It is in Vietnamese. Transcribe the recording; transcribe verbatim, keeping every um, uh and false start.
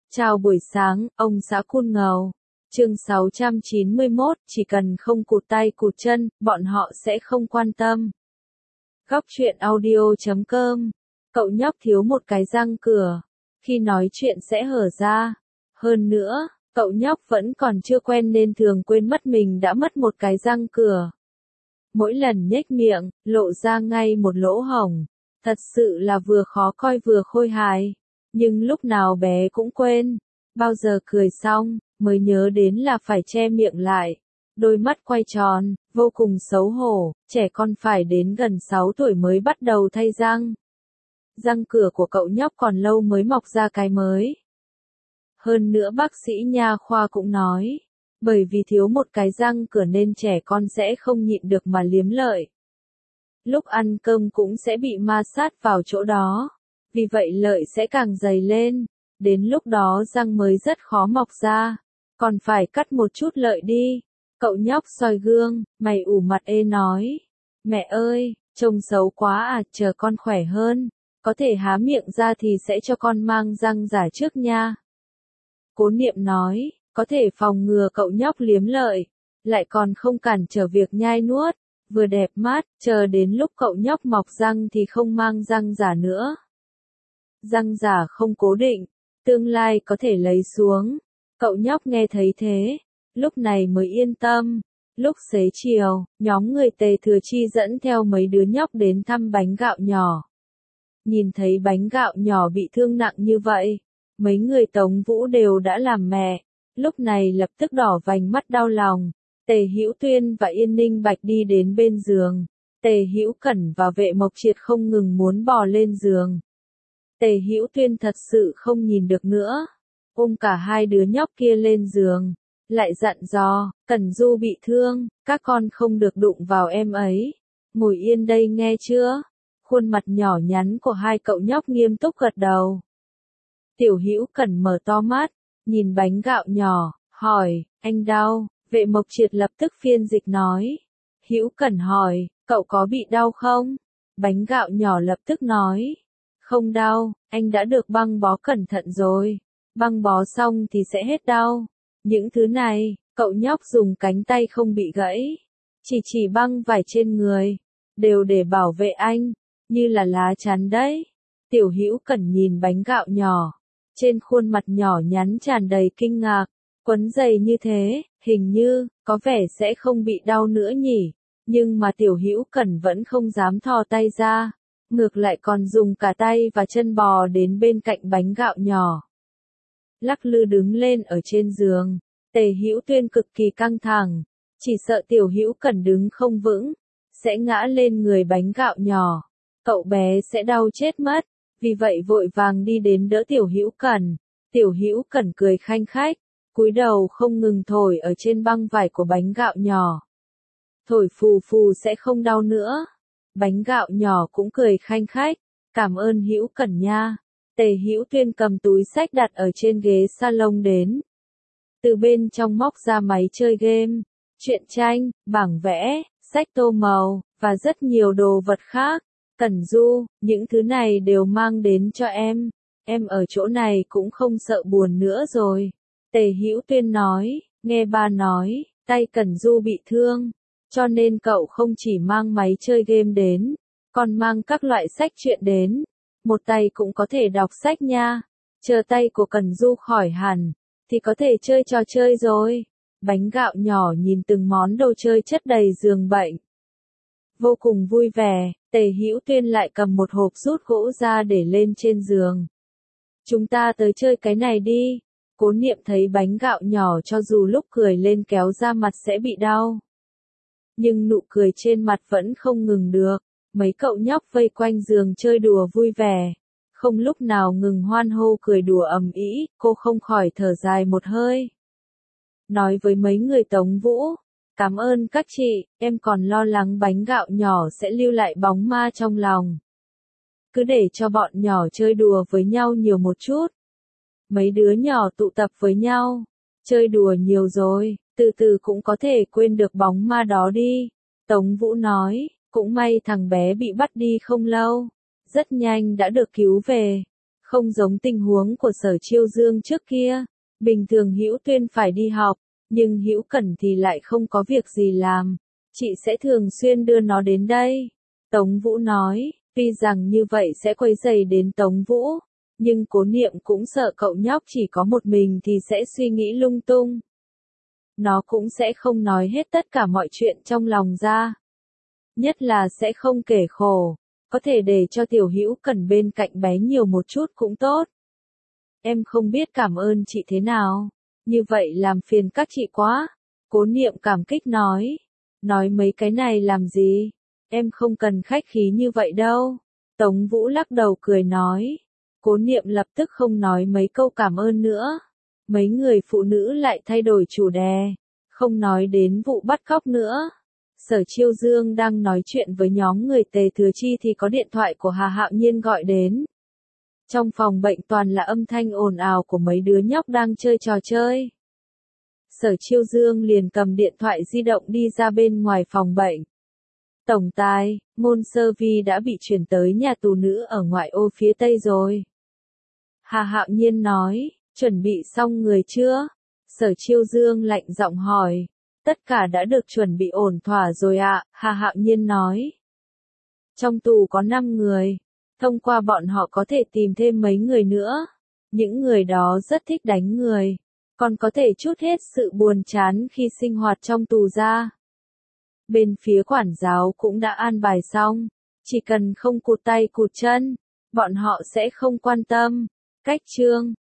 Chào buổi sáng, ông xã Cun Ngầu. Chương sáu trăm chín mươi mốt, chỉ cần không cụt tay cụt chân, bọn họ sẽ không quan tâm. Góc truyện audio chấm com. Cậu nhóc thiếu một cái răng cửa. Khi nói chuyện sẽ hở ra. Hơn nữa, cậu nhóc vẫn còn chưa quen nên thường quên mất mình đã mất một cái răng cửa. Mỗi lần nhếch miệng, lộ ra ngay một lỗ hổng. Thật sự là vừa khó coi vừa khôi hài. Nhưng lúc nào bé cũng quên. Bao giờ cười xong, mới nhớ đến là phải che miệng lại. Đôi mắt quay tròn, vô cùng xấu hổ, trẻ con phải đến gần sáu tuổi mới bắt đầu thay răng. Răng cửa của cậu nhóc còn lâu mới mọc ra cái mới. Hơn nữa bác sĩ nha khoa cũng nói, bởi vì thiếu một cái răng cửa nên trẻ con sẽ không nhịn được mà liếm lợi. Lúc ăn cơm cũng sẽ bị ma sát vào chỗ đó. Vì vậy lợi sẽ càng dày lên, đến lúc đó răng mới rất khó mọc ra, còn phải cắt một chút lợi đi. Cậu nhóc soi gương, mày ủ mặt ê nói, mẹ ơi, trông xấu quá à, chờ con khỏe hơn, có thể há miệng ra thì sẽ cho con mang răng giả trước nha. Cố Niệm nói, có thể phòng ngừa cậu nhóc liếm lợi, lại còn không cản trở việc nhai nuốt, vừa đẹp mắt, chờ đến lúc cậu nhóc mọc răng thì không mang răng giả nữa. Răng giả không cố định, tương lai có thể lấy xuống. Cậu nhóc nghe thấy thế, lúc này mới yên tâm. Lúc xế chiều, nhóm người Tề Thừa Chi dẫn theo mấy đứa nhóc đến thăm Bánh Gạo Nhỏ. Nhìn thấy Bánh Gạo Nhỏ bị thương nặng như vậy, mấy người Tống Vũ đều đã làm mẹ, lúc này lập tức đỏ vành mắt đau lòng. Tề Hữu Tuyên và Yên Ninh Bạch đi đến bên giường, Tề Hữu Cẩn và Vệ Mộc Triệt không ngừng muốn bò lên giường. Tề Hữu Tuyên thật sự không nhìn được nữa, ôm cả hai đứa nhóc kia lên giường, lại dặn dò, Cẩn Du bị thương, các con không được đụng vào em ấy, ngồi yên đây nghe chưa? Khuôn mặt nhỏ nhắn của hai cậu nhóc nghiêm túc gật đầu. Tiểu Hữu Cẩn mở to mắt, nhìn Bánh Gạo Nhỏ, hỏi, anh đau? Vệ Mộc Triệt lập tức phiên dịch nói. Hữu Cẩn hỏi, cậu có bị đau không? Bánh Gạo Nhỏ lập tức nói. Không đau, anh đã được băng bó cẩn thận rồi. Băng bó xong thì sẽ hết đau. Những thứ này, cậu nhóc dùng cánh tay không bị gãy. Chỉ chỉ băng vải trên người. Đều để bảo vệ anh. Như là lá chắn đấy. Tiểu Hữu Cẩn nhìn Bánh Gạo Nhỏ. Trên khuôn mặt nhỏ nhắn tràn đầy kinh ngạc. Quấn dày như thế, hình như, có vẻ sẽ không bị đau nữa nhỉ. Nhưng mà Tiểu Hữu Cẩn vẫn không dám thò tay ra. Ngược lại còn dùng cả tay và chân bò đến bên cạnh Bánh Gạo Nhỏ. Lắc lư đứng lên ở trên giường, Tề Hữu Tuyên cực kỳ căng thẳng, chỉ sợ Tiểu Hữu Cẩn đứng không vững, sẽ ngã lên người Bánh Gạo Nhỏ, cậu bé sẽ đau chết mất, vì vậy vội vàng đi đến đỡ Tiểu Hữu Cẩn. Tiểu Hữu Cẩn cười khanh khách, cúi đầu không ngừng thổi ở trên băng vải của Bánh Gạo Nhỏ. Thổi phù phù sẽ không đau nữa. Bánh Gạo Nhỏ cũng cười khanh khách, cảm ơn Hữu Cẩn nha. Tề Hữu Tuyên cầm túi sách đặt ở trên ghế salon đến. Từ bên trong móc ra máy chơi game, truyện tranh, bảng vẽ, sách tô màu, và rất nhiều đồ vật khác. Cẩn Du, những thứ này đều mang đến cho em. Em ở chỗ này cũng không sợ buồn nữa rồi. Tề Hữu Tuyên nói, nghe ba nói, tay Cẩn Du bị thương. Cho nên cậu không chỉ mang máy chơi game đến, còn mang các loại sách truyện đến. Một tay cũng có thể đọc sách nha. Chờ tay của Cẩn Du khỏi hẳn, thì có thể chơi trò chơi rồi. Bánh Gạo Nhỏ nhìn từng món đồ chơi chất đầy giường bệnh. Vô cùng vui vẻ, Tề Hữu Tuyên lại cầm một hộp rút gỗ ra để lên trên giường. Chúng ta tới chơi cái này đi. Cố Niệm thấy Bánh Gạo Nhỏ cho dù lúc cười lên kéo ra mặt sẽ bị đau. Nhưng nụ cười trên mặt vẫn không ngừng được. Mấy cậu nhóc vây quanh giường chơi đùa vui vẻ. Không lúc nào ngừng hoan hô cười đùa ầm ĩ, cô không khỏi thở dài một hơi. Nói với mấy người Tống Vũ, cảm ơn các chị, em còn lo lắng Bánh Gạo Nhỏ sẽ lưu lại bóng ma trong lòng. Cứ để cho bọn nhỏ chơi đùa với nhau nhiều một chút. Mấy đứa nhỏ tụ tập với nhau, chơi đùa nhiều rồi, từ từ cũng có thể quên được bóng ma đó đi. Tống Vũ nói, cũng may thằng bé bị bắt đi không lâu, rất nhanh đã được cứu về. Không giống tình huống của Sở Chiêu Dương trước kia, bình thường Hữu Tuyên phải đi học, nhưng Hữu Cẩn thì lại không có việc gì làm, chị sẽ thường xuyên đưa nó đến đây. Tống Vũ nói, tuy rằng như vậy sẽ quấy rầy đến Tống Vũ, nhưng Cố Niệm cũng sợ cậu nhóc chỉ có một mình thì sẽ suy nghĩ lung tung. Nó cũng sẽ không nói hết tất cả mọi chuyện trong lòng ra. Nhất là sẽ không kể khổ, có thể để cho Tiểu Hữu Cẩn bên cạnh bé nhiều một chút cũng tốt. Em không biết cảm ơn chị thế nào, như vậy làm phiền các chị quá. Cố Niệm cảm kích nói, nói mấy cái này làm gì, em không cần khách khí như vậy đâu. Tống Vũ lắc đầu cười nói, Cố Niệm lập tức không nói mấy câu cảm ơn nữa. Mấy người phụ nữ lại thay đổi chủ đề, không nói đến vụ bắt cóc nữa. Sở Chiêu Dương đang nói chuyện với nhóm người Tề Thừa Chi thì có điện thoại của Hà Hạo Nhiên gọi đến. Trong phòng bệnh toàn là âm thanh ồn ào của mấy đứa nhóc đang chơi trò chơi. Sở Chiêu Dương liền cầm điện thoại di động đi ra bên ngoài phòng bệnh. Tổng tài, Ngôn Sơ Vi đã bị chuyển tới nhà tù nữ ở ngoại ô phía Tây rồi. Hà Hạo Nhiên nói, chuẩn bị xong người chưa? Sở Chiêu Dương lạnh giọng hỏi. Tất cả đã được chuẩn bị ổn thỏa rồi ạ, Hà Hạo Nhiên nói. Trong tù có năm người, thông qua bọn họ có thể tìm thêm mấy người nữa. Những người đó rất thích đánh người, còn có thể trút hết sự buồn chán khi sinh hoạt trong tù ra. Bên phía quản giáo cũng đã an bài xong, chỉ cần không cụt tay cụt chân, bọn họ sẽ không quan tâm. Cách chương